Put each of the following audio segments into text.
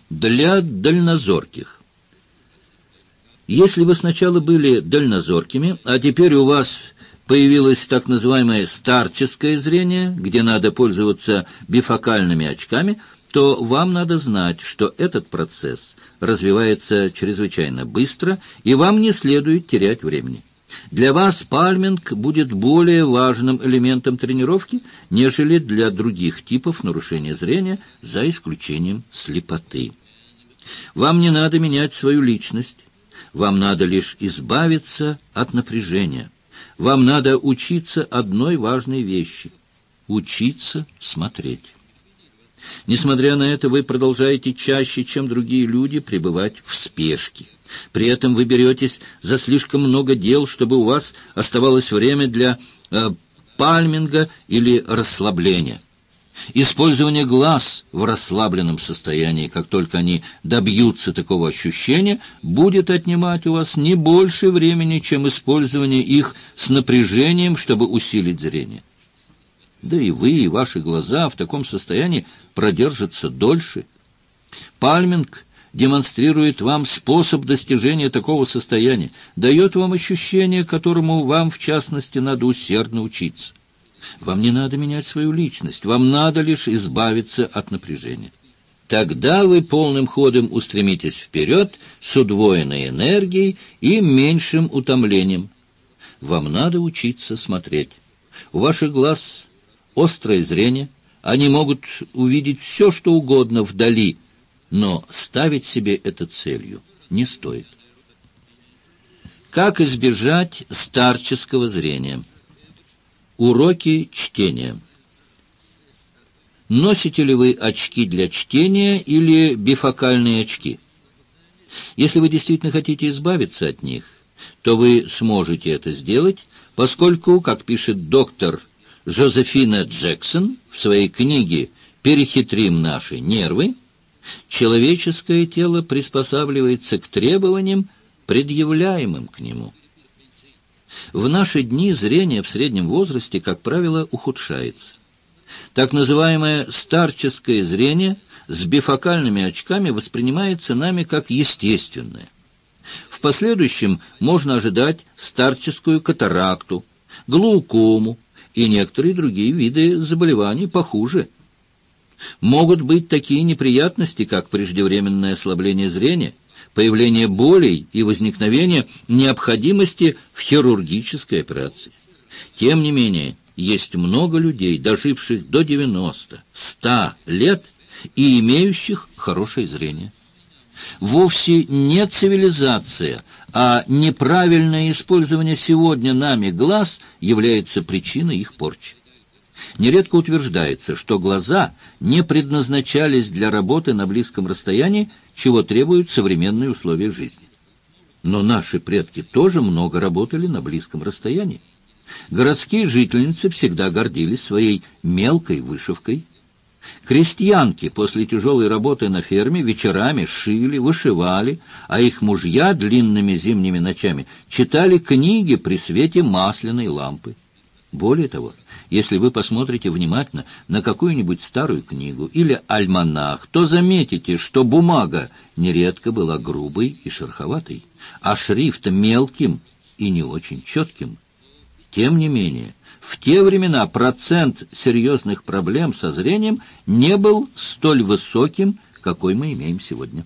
Для дальнозорких. Если вы сначала были дальнозоркими, а теперь у вас появилось так называемое старческое зрение, где надо пользоваться бифокальными очками, то вам надо знать, что этот процесс развивается чрезвычайно быстро, и вам не следует терять времени. Для вас пальминг будет более важным элементом тренировки, нежели для других типов нарушения зрения, за исключением слепоты. Вам не надо менять свою личность. Вам надо лишь избавиться от напряжения. Вам надо учиться одной важной вещи — учиться смотреть. Несмотря на это, вы продолжаете чаще, чем другие люди, пребывать в спешке. При этом вы беретесь за слишком много дел, чтобы у вас оставалось время для пальминга или расслабления. Использование глаз в расслабленном состоянии, как только они добьются такого ощущения, будет отнимать у вас не больше времени, чем использование их с напряжением, чтобы усилить зрение. Да и вы, и ваши глаза в таком состоянии продержатся дольше. Пальминг демонстрирует вам способ достижения такого состояния, дает вам ощущение, которому вам, в частности, надо усердно учиться. Вам не надо менять свою личность, вам надо лишь избавиться от напряжения. Тогда вы полным ходом устремитесь вперед с удвоенной энергией и меньшим утомлением. Вам надо учиться смотреть. У ваших глаз острое зрение, они могут увидеть все, что угодно вдали, но ставить себе это целью не стоит. Как избежать старческого зрения? Уроки чтения. Носите ли вы очки для чтения или бифокальные очки? Если вы действительно хотите избавиться от них, то вы сможете это сделать, поскольку, как пишет доктор Жозефина Джексон в своей книге «Перехитрим наши нервы», человеческое тело приспосабливается к требованиям, предъявляемым к нему. В наши дни зрение в среднем возрасте, как правило, ухудшается. Так называемое старческое зрение с бифокальными очками воспринимается нами как естественное. В последующем можно ожидать старческую катаракту, глаукому и некоторые другие виды заболеваний похуже. Могут быть такие неприятности, как преждевременное ослабление зрения, появление болей и возникновение необходимости в хирургической операции. Тем не менее, есть много людей, доживших до 90-100 лет и имеющих хорошее зрение. Вовсе не цивилизация, а неправильное использование сегодня нами глаз является причиной их порчи. Нередко утверждается, что глаза не предназначались для работы на близком расстоянии, чего требуют современные условия жизни. Но наши предки тоже много работали на близком расстоянии. Городские жительницы всегда гордились своей мелкой вышивкой. Крестьянки после тяжелой работы на ферме вечерами шили, вышивали, а их мужья длинными зимними ночами читали книги при свете масляной лампы. Более того, если вы посмотрите внимательно на какую-нибудь старую книгу или альманах, то заметите, что бумага нередко была грубой и шероховатой, а шрифт мелким и не очень четким. Тем не менее, в те времена процент серьезных проблем со зрением не был столь высоким, какой мы имеем сегодня.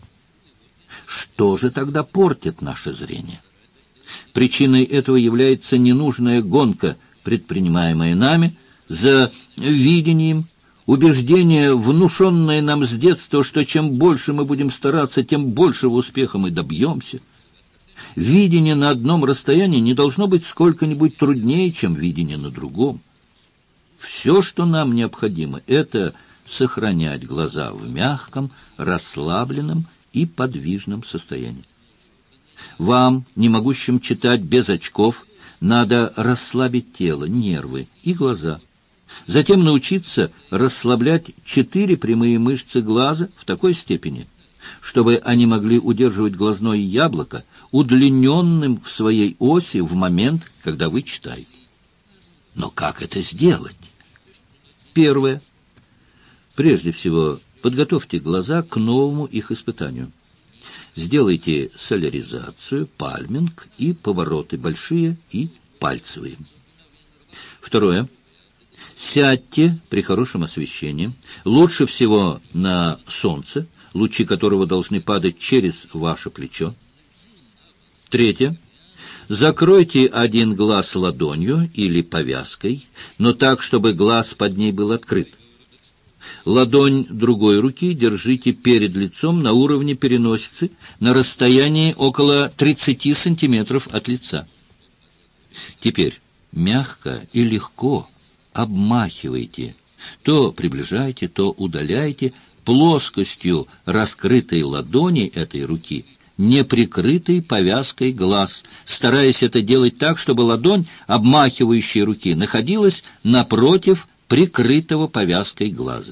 Что же тогда портит наше зрение? Причиной этого является ненужная гонка, предпринимаемое нами, за видением, убеждение, внушенное нам с детства, что чем больше мы будем стараться, тем большего успеха мы добьемся. Видение на одном расстоянии не должно быть сколько-нибудь труднее, чем видение на другом. Все, что нам необходимо, это сохранять глаза в мягком, расслабленном и подвижном состоянии. Вам, не могущим читать без очков, надо расслабить тело, нервы и глаза. Затем научиться расслаблять 4 прямые мышцы глаза в такой степени, чтобы они могли удерживать глазное яблоко удлиненным в своей оси в момент, когда вы читаете. Но как это сделать? Первое. Прежде всего, Подготовьте глаза к новому их испытанию. Сделайте соляризацию, пальминг и повороты большие и пальцевые. Второе. Сядьте при хорошем освещении, лучше всего на солнце, лучи которого должны падать через ваше плечо. Третье. Закройте один глаз ладонью или повязкой, но так, чтобы глаз под ней был открыт. Ладонь другой руки держите перед лицом на уровне переносицы на расстоянии около 30 сантиметров от лица. Теперь мягко и легко обмахивайте, то приближайте, то удаляйте плоскостью раскрытой ладони этой руки, не прикрытой повязкой глаз, стараясь это делать так, чтобы ладонь обмахивающей руки находилась напротив прикрытого повязкой глаза.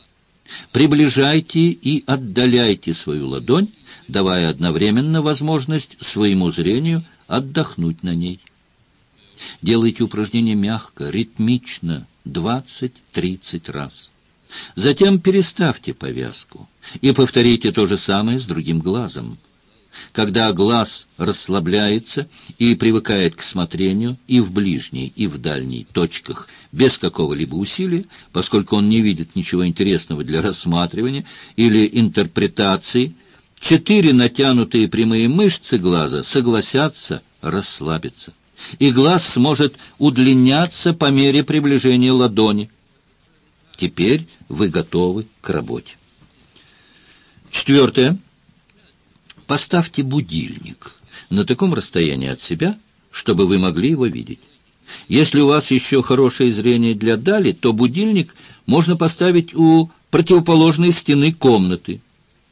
Приближайте и отдаляйте свою ладонь, давая одновременно возможность своему зрению отдохнуть на ней. Делайте упражнение мягко, ритмично, 20-30 раз. Затем переставьте повязку и повторите то же самое с другим глазом. Когда глаз расслабляется и привыкает к смотрению и в ближней, и в дальней точках без какого-либо усилия, поскольку он не видит ничего интересного для рассматривания или интерпретации, 4 натянутые прямые мышцы глаза согласятся расслабиться, и глаз сможет удлиняться по мере приближения ладони. Теперь вы готовы к работе. Четвертое. Поставьте будильник на таком расстоянии от себя, чтобы вы могли его видеть. Если у вас еще хорошее зрение для дали, то будильник можно поставить у противоположной стены комнаты.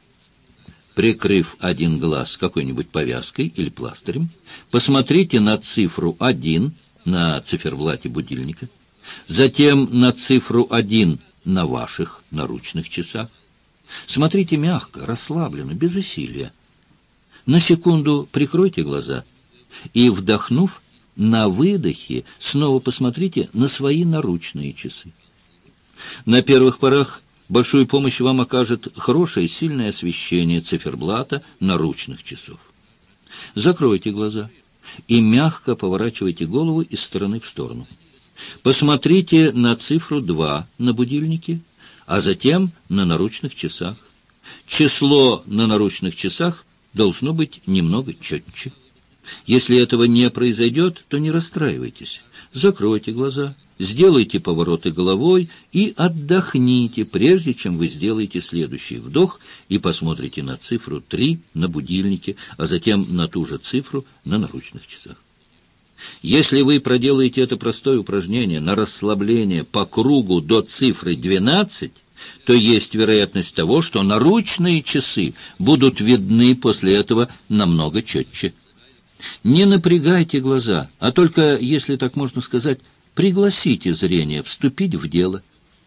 Прикрыв один глаз какой-нибудь повязкой или пластырем, посмотрите на цифру 1 на циферблате будильника, затем на цифру 1 на ваших наручных часах. Смотрите мягко, расслабленно, без усилия. На секунду прикройте глаза и, вдохнув, на выдохе снова посмотрите на свои наручные часы. На первых порах большую помощь вам окажет хорошее сильное освещение циферблата наручных часов. Закройте глаза и мягко поворачивайте голову из стороны в сторону. Посмотрите на цифру 2 на будильнике, а затем на наручных часах. Число на наручных часах должно быть немного четче. Если этого не произойдет, то не расстраивайтесь. Закройте глаза, сделайте повороты головой и отдохните, прежде чем вы сделаете следующий вдох и посмотрите на цифру 3 на будильнике, а затем на ту же цифру на наручных часах. Если вы проделаете это простое упражнение на расслабление по кругу до цифры 12, то есть вероятность того, что наручные часы будут видны после этого намного четче. Не напрягайте глаза, а только, если так можно сказать, пригласите зрение вступить в дело.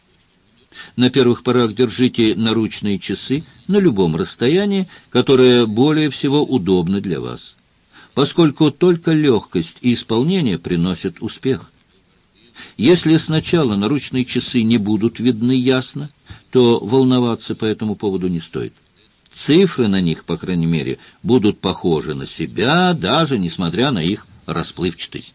На первых порах держите наручные часы на любом расстоянии, которое более всего удобно для вас, поскольку только легкость и исполнение приносят успех. Если сначала наручные часы не будут видны ясно, то волноваться по этому поводу не стоит. Цифры на них, по крайней мере, будут похожи на себя, даже несмотря на их расплывчатость.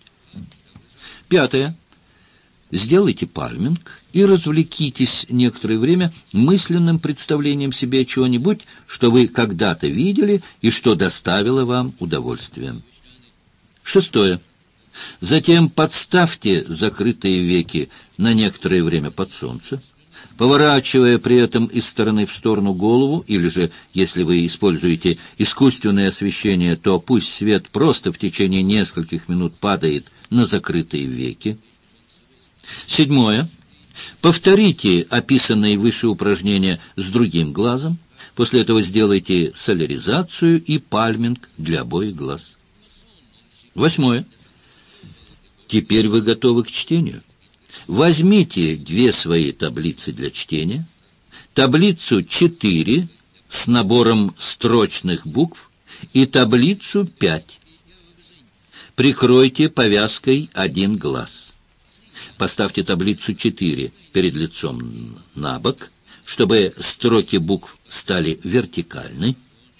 Пятое. Сделайте пальминг и развлекитесь некоторое время мысленным представлением себе чего-нибудь, что вы когда-то видели и что доставило вам удовольствие. Шестое. Затем подставьте закрытые веки на некоторое время под солнце, поворачивая при этом из стороны в сторону голову, или же, если вы используете искусственное освещение, то пусть свет просто в течение нескольких минут падает на закрытые веки. Седьмое. Повторите описанные выше упражнения с другим глазом. После этого сделайте соляризацию и пальминг для обоих глаз. Восьмое. Теперь вы готовы к чтению. Возьмите 2 свои таблицы для чтения, таблицу 4 с набором строчных букв и таблицу 5. Прикройте повязкой один глаз. Поставьте таблицу 4 перед лицом на бок, чтобы строки букв стали вертикальны.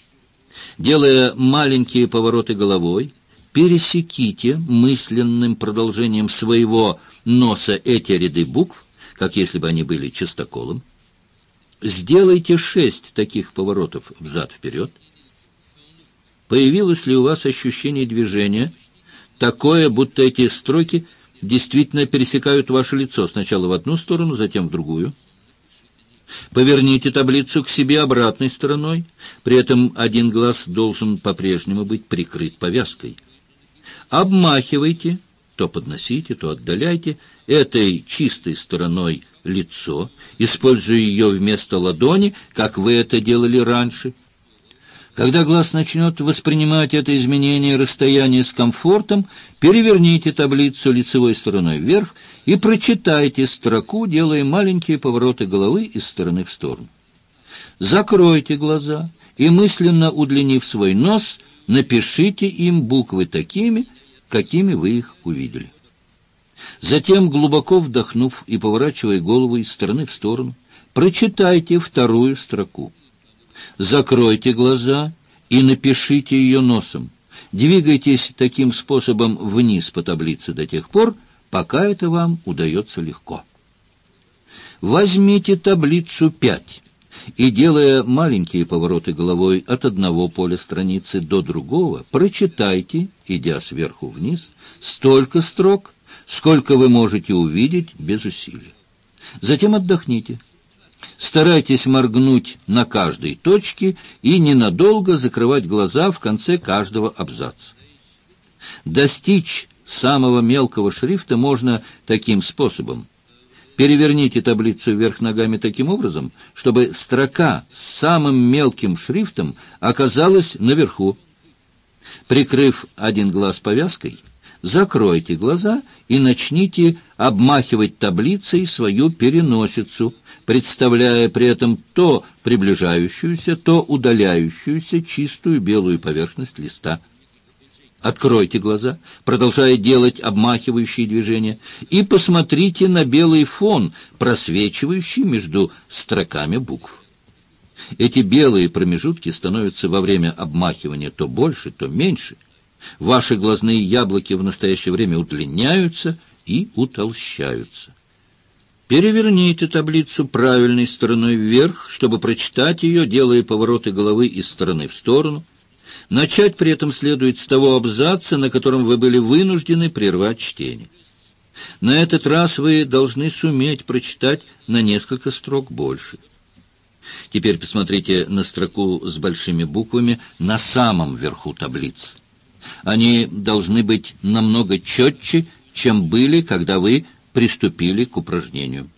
Делая маленькие повороты головой, пересеките мысленным продолжением своего носа эти ряды букв, как если бы они были чистоколом. Сделайте 6 таких поворотов взад-вперед. Появилось ли у вас ощущение движения, такое, будто эти строки действительно пересекают ваше лицо сначала в одну сторону, затем в другую? Поверните таблицу к себе обратной стороной, при этом один глаз должен по-прежнему быть прикрыт повязкой. Обмахивайте, то подносите, то отдаляйте, этой чистой стороной лицо, используя ее вместо ладони, как вы это делали раньше. Когда глаз начнет воспринимать это изменение расстояния с комфортом, переверните таблицу лицевой стороной вверх и прочитайте строку, делая маленькие повороты головы из стороны в сторону. Закройте глаза и, мысленно удлинив свой нос, напишите им буквы такими, какими вы их увидели. Затем, глубоко вдохнув и поворачивая голову из стороны в сторону, прочитайте вторую строку. Закройте глаза и напишите ее носом. Двигайтесь таким способом вниз по таблице до тех пор, пока это вам удается легко. Возьмите таблицу 5 и, делая маленькие повороты головой от одного поля страницы до другого, прочитайте, идя сверху вниз, столько строк, сколько вы можете увидеть без усилия. Затем отдохните. Старайтесь моргнуть на каждой точке и ненадолго закрывать глаза в конце каждого абзаца. Достичь самого мелкого шрифта можно таким способом. Переверните таблицу вверх ногами таким образом, чтобы строка с самым мелким шрифтом оказалась наверху. Прикрыв один глаз повязкой, закройте глаза и начните обмахивать таблицей свою переносицу, представляя при этом то приближающуюся, то удаляющуюся чистую белую поверхность листа. Откройте глаза, продолжая делать обмахивающие движения, и посмотрите на белый фон, просвечивающий между строками букв. Эти белые промежутки становятся во время обмахивания то больше, то меньше. Ваши глазные яблоки в настоящее время удлиняются и утолщаются. Переверните таблицу правильной стороной вверх, чтобы прочитать ее, делая повороты головы из стороны в сторону. Начать при этом следует с того абзаца, на котором вы были вынуждены прервать чтение. На этот раз вы должны суметь прочитать на несколько строк больше. Теперь посмотрите на строку с большими буквами на самом верху таблицы. Они должны быть намного четче, чем были, когда вы приступили к упражнению.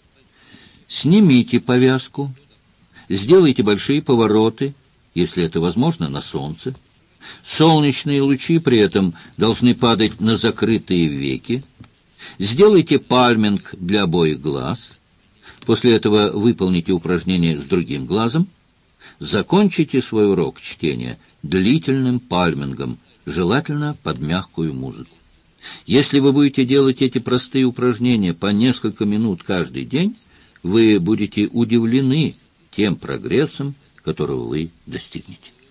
Снимите повязку, сделайте большие повороты, если это возможно, на солнце. Солнечные лучи при этом должны падать на закрытые веки. Сделайте пальминг для обоих глаз. После этого выполните упражнение с другим глазом. Закончите свой урок чтения длительным пальмингом, желательно под мягкую музыку. Если вы будете делать эти простые упражнения по несколько минут каждый день, вы будете удивлены тем прогрессом, которого вы достигнете.